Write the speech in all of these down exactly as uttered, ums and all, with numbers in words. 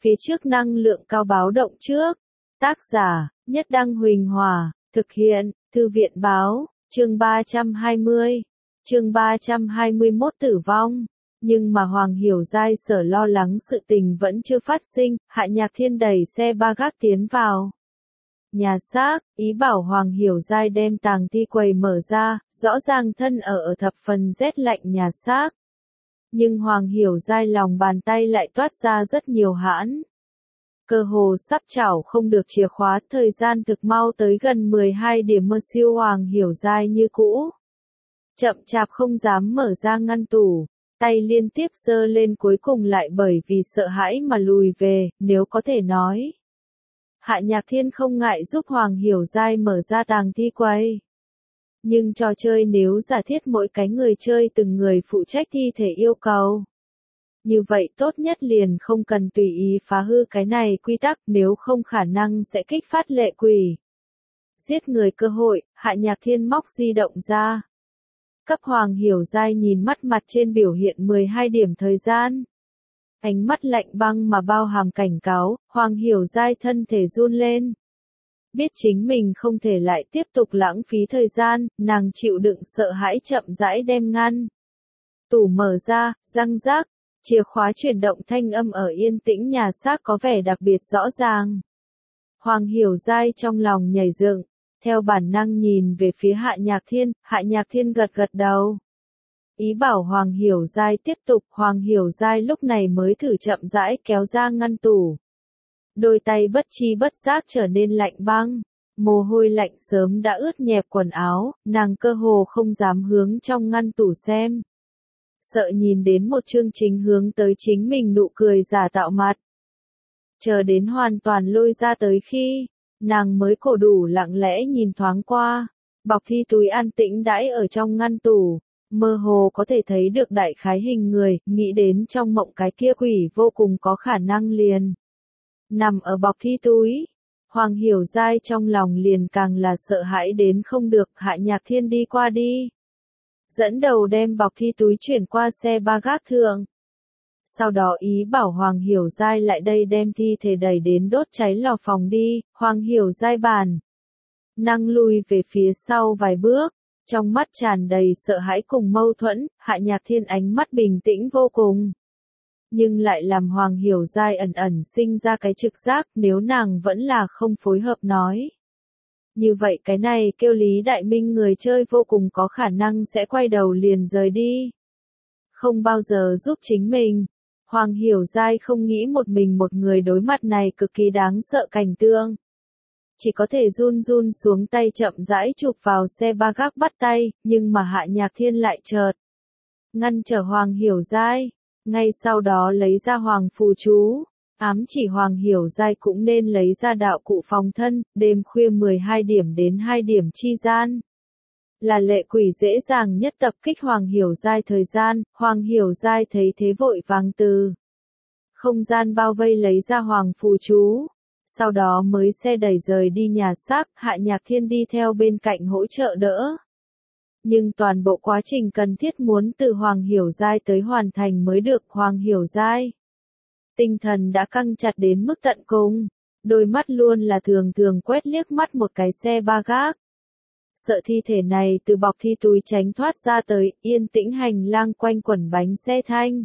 Phía trước năng lượng cao báo động trước. Tác giả, Nhất Đăng Huỳnh Hòa, thực hiện, Thư viện Báo, chương ba trăm hai mươi. Chương ba trăm hai mươi mốt tử vong. Nhưng mà Hoàng Hiểu Giai sở lo lắng sự tình vẫn chưa phát sinh, Hạ Nhạc Thiên đẩy xe ba gác tiến vào nhà xác, ý bảo Hoàng Hiểu Giai đem tàng thi quầy mở ra, rõ ràng thân ở ở thập phần rét lạnh nhà xác. Nhưng Hoàng Hiểu Giai lòng bàn tay lại toát ra rất nhiều hãn. Cơ hồ sắp chảo không được chìa khóa, thời gian thực mau tới gần mười hai điểm mơ siêu Hoàng Hiểu Giai như cũ. Chậm chạp không dám mở ra ngăn tủ, tay liên tiếp giơ lên cuối cùng lại bởi vì sợ hãi mà lùi về, nếu có thể nói. Hạ Nhạc Thiên không ngại giúp Hoàng Hiểu Giai mở ra tàng thi quầy. Nhưng trò chơi nếu giả thiết mỗi cái người chơi từng người phụ trách thi thể yêu cầu. Như vậy tốt nhất liền không cần tùy ý phá hư cái này quy tắc, nếu không khả năng sẽ kích phát lệ quỷ. Giết người cơ hội, Hạ Nhạc Thiên móc di động ra. Cấp Hoàng Hiểu Giai nhìn mắt mặt trên biểu hiện mười hai điểm thời gian. Ánh mắt lạnh băng mà bao hàm cảnh cáo, Hoàng Hiểu Giai thân thể run lên. Biết chính mình không thể lại tiếp tục lãng phí thời gian, nàng chịu đựng sợ hãi chậm rãi đem ngăn tủ mở ra, răng rác, chìa khóa chuyển động thanh âm ở yên tĩnh nhà xác có vẻ đặc biệt rõ ràng. Hoàng Hiểu Giai trong lòng nhảy dựng, theo bản năng nhìn về phía Hạ Nhạc Thiên, Hạ Nhạc Thiên gật gật đầu. Ý bảo Hoàng Hiểu Giai tiếp tục, Hoàng Hiểu Giai lúc này mới thử chậm rãi kéo ra ngăn tủ. Đôi tay bất chi bất giác trở nên lạnh băng, mồ hôi lạnh sớm đã ướt nhẹp quần áo, nàng cơ hồ không dám hướng trong ngăn tủ xem. Sợ nhìn đến một chương chính hướng tới chính mình nụ cười giả tạo mặt. Chờ đến hoàn toàn lôi ra tới khi, nàng mới cổ đủ lặng lẽ nhìn thoáng qua, bọc thi túi an tĩnh đãi ở trong ngăn tủ, mơ hồ có thể thấy được đại khái hình người, nghĩ đến trong mộng cái kia quỷ vô cùng có khả năng liền. Nằm ở bọc thi túi, Hoàng Hiểu Giai trong lòng liền càng là sợ hãi đến không được, Hạ Nhạc Thiên đi qua đi. Dẫn đầu đem bọc thi túi chuyển qua xe ba gác thượng. Sau đó ý bảo Hoàng Hiểu Giai lại đây đem thi thể đẩy đến đốt cháy lò phòng đi, Hoàng Hiểu Giai bản năng lùi về phía sau vài bước, trong mắt tràn đầy sợ hãi cùng mâu thuẫn, Hạ Nhạc Thiên ánh mắt bình tĩnh vô cùng. Nhưng lại làm Hoàng Hiểu Giai ẩn ẩn sinh ra cái trực giác, nếu nàng vẫn là không phối hợp nói. Như vậy cái này kêu Lý Đại Minh người chơi vô cùng có khả năng sẽ quay đầu liền rời đi. Không bao giờ giúp chính mình. Hoàng Hiểu Giai không nghĩ một mình một người đối mặt này cực kỳ đáng sợ cảnh tượng. Chỉ có thể run run xuống tay chậm rãi chụp vào xe ba gác bắt tay, nhưng mà Hạ Nhạc Thiên lại chợt ngăn trở Hoàng Hiểu Giai, ngay sau đó lấy ra Hoàng phù chú, ám chỉ Hoàng Hiểu Giai cũng nên lấy ra đạo cụ phòng thân, đêm khuya mười hai điểm đến hai điểm chi gian. Là lệ quỷ dễ dàng nhất tập kích Hoàng Hiểu Giai thời gian, Hoàng Hiểu Giai thấy thế vội vàng từ không gian bao vây lấy ra Hoàng phù chú. Sau đó mới xe đẩy rời đi nhà xác, Hạ Nhạc Thiên đi theo bên cạnh hỗ trợ đỡ. Nhưng toàn bộ quá trình cần thiết muốn từ Hoàng Hiểu Giai tới hoàn thành mới được. Hoàng Hiểu Giai tinh thần đã căng chặt đến mức tận cùng, đôi mắt luôn là thường thường quét liếc mắt một cái xe ba gác. Sợ thi thể này từ bọc thi túi tránh thoát ra tới, yên tĩnh hành lang quanh quẩn bánh xe thanh.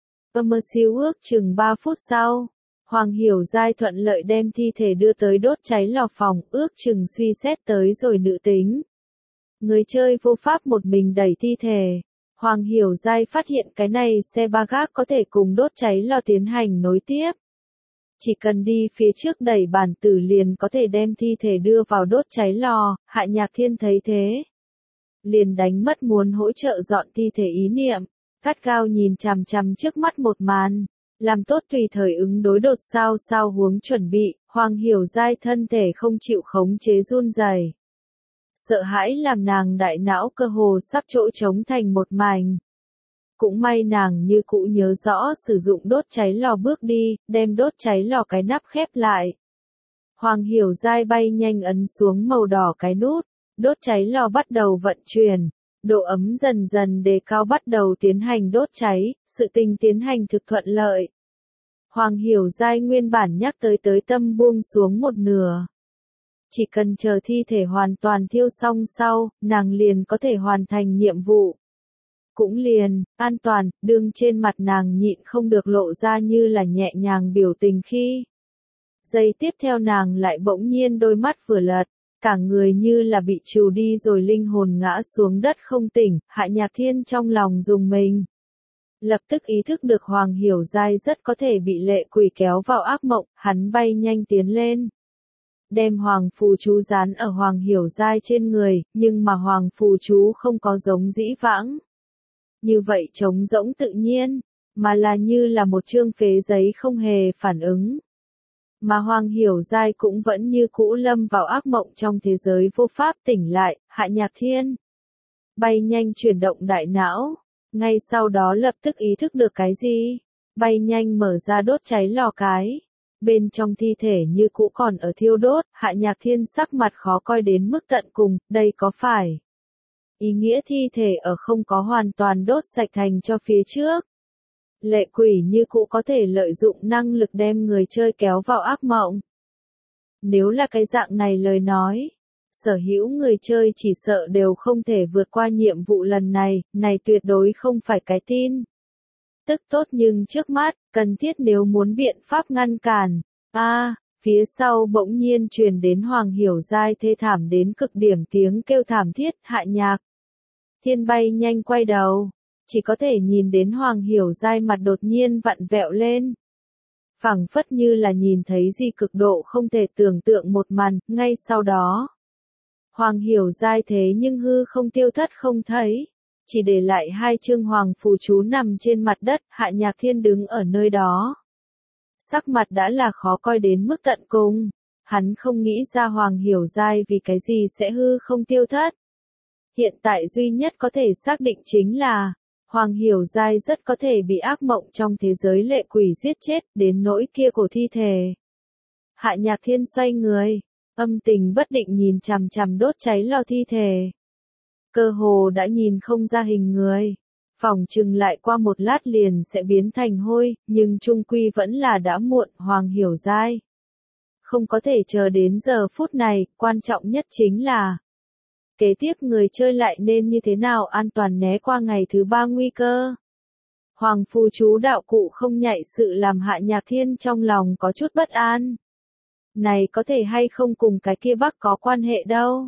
Âm mơ siêu ước chừng ba phút sau. Hoàng Hiểu Giai thuận lợi đem thi thể đưa tới đốt cháy lò phòng, ước chừng suy xét tới rồi nữ tính. Người chơi vô pháp một mình đẩy thi thể. Hoàng Hiểu Giai phát hiện cái này xe ba gác có thể cùng đốt cháy lò tiến hành nối tiếp. Chỉ cần đi phía trước đẩy bản tử liền có thể đem thi thể đưa vào đốt cháy lò, Hạ Nhạc Thiên thấy thế. Liền đánh mất muốn hỗ trợ dọn thi thể ý niệm, gắt gao nhìn chằm chằm trước mắt một màn. Làm tốt tùy thời ứng đối đột sao sao huống chuẩn bị, Hoàng Hiểu Giai thân thể không chịu khống chế run rẩy. Sợ hãi làm nàng đại não cơ hồ sắp chỗ trống thành một mảnh. Cũng may nàng như cũ nhớ rõ sử dụng đốt cháy lò bước đi, đem đốt cháy lò cái nắp khép lại. Hoàng Hiểu Giai bay nhanh ấn xuống màu đỏ cái nút, đốt cháy lò bắt đầu vận chuyển. Độ ấm dần dần đề cao bắt đầu tiến hành đốt cháy, sự tình tiến hành thực thuận lợi. Hoàng Hiểu Giai nguyên bản nhắc tới tới tâm buông xuống một nửa. Chỉ cần chờ thi thể hoàn toàn thiêu xong sau, nàng liền có thể hoàn thành nhiệm vụ. Cũng liền, an toàn, đương trên mặt nàng nhịn không được lộ ra như là nhẹ nhàng biểu tình khi. Giây tiếp theo nàng lại bỗng nhiên đôi mắt vừa lật, cả người như là bị trù đi rồi linh hồn ngã xuống đất không tỉnh, Hạ Nhạc Thiên trong lòng rùng mình. Lập tức ý thức được Hoàng Hiểu Giai rất có thể bị lệ quỷ kéo vào ác mộng, hắn bay nhanh tiến lên. Đem Hoàng phù chú dán ở Hoàng Hiểu Giai trên người, nhưng mà Hoàng phù chú không có giống dĩ vãng. Như vậy trống rỗng tự nhiên, mà là như là một chương phế giấy không hề phản ứng. Mà Hoàng Hiểu Giai cũng vẫn như cũ lâm vào ác mộng trong thế giới vô pháp tỉnh lại, Hạ Nhạc Thiên. Bay nhanh chuyển động đại não, ngay sau đó lập tức ý thức được cái gì, bay nhanh mở ra đốt cháy lò cái. Bên trong thi thể như cũ còn ở thiêu đốt, Hạ Nhạc Thiên sắc mặt khó coi đến mức tận cùng, đây có phải ý nghĩa thi thể ở không có hoàn toàn đốt sạch thành cho phía trước. Lệ quỷ như cũ có thể lợi dụng năng lực đem người chơi kéo vào ác mộng. Nếu là cái dạng này lời nói, sở hữu người chơi chỉ sợ đều không thể vượt qua nhiệm vụ lần này, này tuyệt đối không phải cái tin tức tốt nhưng trước mắt, cần thiết nếu muốn biện pháp ngăn cản. A, à, phía sau bỗng nhiên truyền đến Hoàng Hiểu Giai thê thảm đến cực điểm tiếng kêu thảm thiết, Hạ Nhạc Thiên bay nhanh quay đầu, chỉ có thể nhìn đến Hoàng Hiểu Giai mặt đột nhiên vặn vẹo lên. Phảng phất như là nhìn thấy gì cực độ không thể tưởng tượng một màn, ngay sau đó. Hoàng Hiểu Giai thế nhưng hư không tiêu thất không thấy, chỉ để lại hai chương hoàng phù chú nằm trên mặt đất, Hạ Nhạc Thiên đứng ở nơi đó. Sắc mặt đã là khó coi đến mức tận cùng, hắn không nghĩ ra Hoàng Hiểu Giai vì cái gì sẽ hư không tiêu thất. Hiện tại duy nhất có thể xác định chính là, Hoàng Hiểu Giai rất có thể bị ác mộng trong thế giới lệ quỷ giết chết, đến nỗi kia của thi thể. Hạ Nhạc Thiên xoay người, âm tình bất định nhìn chằm chằm đốt cháy lò thi thể. Cơ hồ đã nhìn không ra hình người, phỏng chừng lại qua một lát liền sẽ biến thành hôi, nhưng chung quy vẫn là đã muộn, Hoàng Hiểu Giai. Không có thể chờ đến giờ phút này, quan trọng nhất chính là kế tiếp người chơi lại nên như thế nào an toàn né qua ngày thứ ba nguy cơ. Hoàng phù chú đạo cụ không nhạy sự làm Hạ Nhạc Thiên trong lòng có chút bất an. Này có thể hay không cùng cái kia bắc có quan hệ đâu.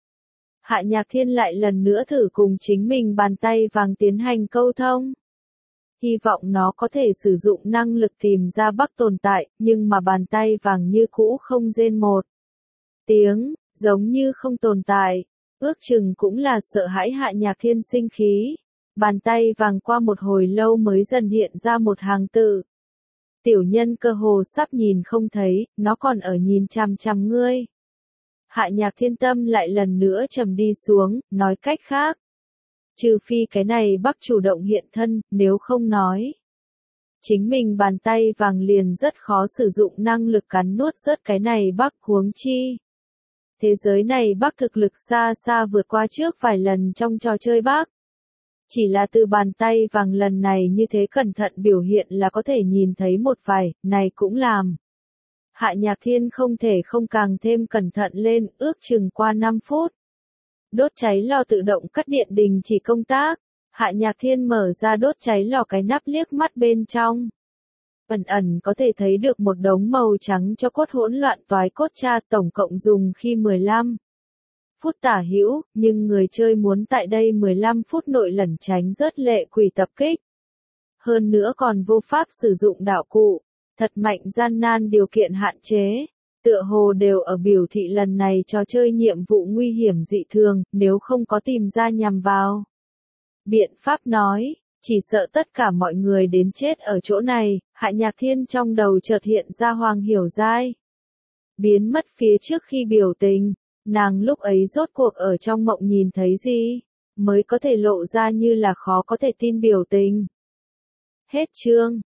Hạ Nhạc Thiên lại lần nữa thử cùng chính mình bàn tay vàng tiến hành câu thông. Hy vọng nó có thể sử dụng năng lực tìm ra bắc tồn tại, nhưng mà bàn tay vàng như cũ không rên một tiếng, giống như không tồn tại. Ước chừng cũng là sợ hãi Hạ Nhạc Thiên sinh khí. Bàn tay vàng qua một hồi lâu mới dần hiện ra một hàng tự. Tiểu nhân cơ hồ sắp nhìn không thấy, nó còn ở nhìn chằm chằm ngươi. Hạ Nhạc Thiên tâm lại lần nữa trầm đi xuống, nói cách khác. Trừ phi cái này bắc chủ động hiện thân, nếu không nói. Chính mình bàn tay vàng liền rất khó sử dụng năng lực cắn nuốt rớt cái này bắc huống chi. Thế giới này bắc thực lực xa xa vượt qua trước vài lần trong trò chơi bắc. Chỉ là từ bàn tay vàng lần này như thế cẩn thận biểu hiện là có thể nhìn thấy một vài, này cũng làm. Hạ Nhạc Thiên không thể không càng thêm cẩn thận lên, ước chừng qua năm phút. Đốt cháy lò tự động cắt điện đình chỉ công tác. Hạ Nhạc Thiên mở ra đốt cháy lò cái nắp liếc mắt bên trong. Ẩn ẩn có thể thấy được một đống màu trắng cho cốt hỗn loạn toái cốt cha tổng cộng dùng khi mười lăm phút tả hữu, nhưng người chơi muốn tại đây mười lăm phút nội lẩn tránh rớt lệ quỷ tập kích. Hơn nữa còn vô pháp sử dụng đạo cụ, thật mạnh gian nan điều kiện hạn chế, tựa hồ đều ở biểu thị lần này trò chơi nhiệm vụ nguy hiểm dị thường, nếu không có tìm ra nhằm vào. Biện pháp nói, chỉ sợ tất cả mọi người đến chết ở chỗ này, Hạ Nhạc Thiên trong đầu chợt hiện ra Hoàng Hiểu Giai. Biến mất phía trước khi biểu tình, nàng lúc ấy rốt cuộc ở trong mộng nhìn thấy gì, mới có thể lộ ra như là khó có thể tin biểu tình. Hết chương.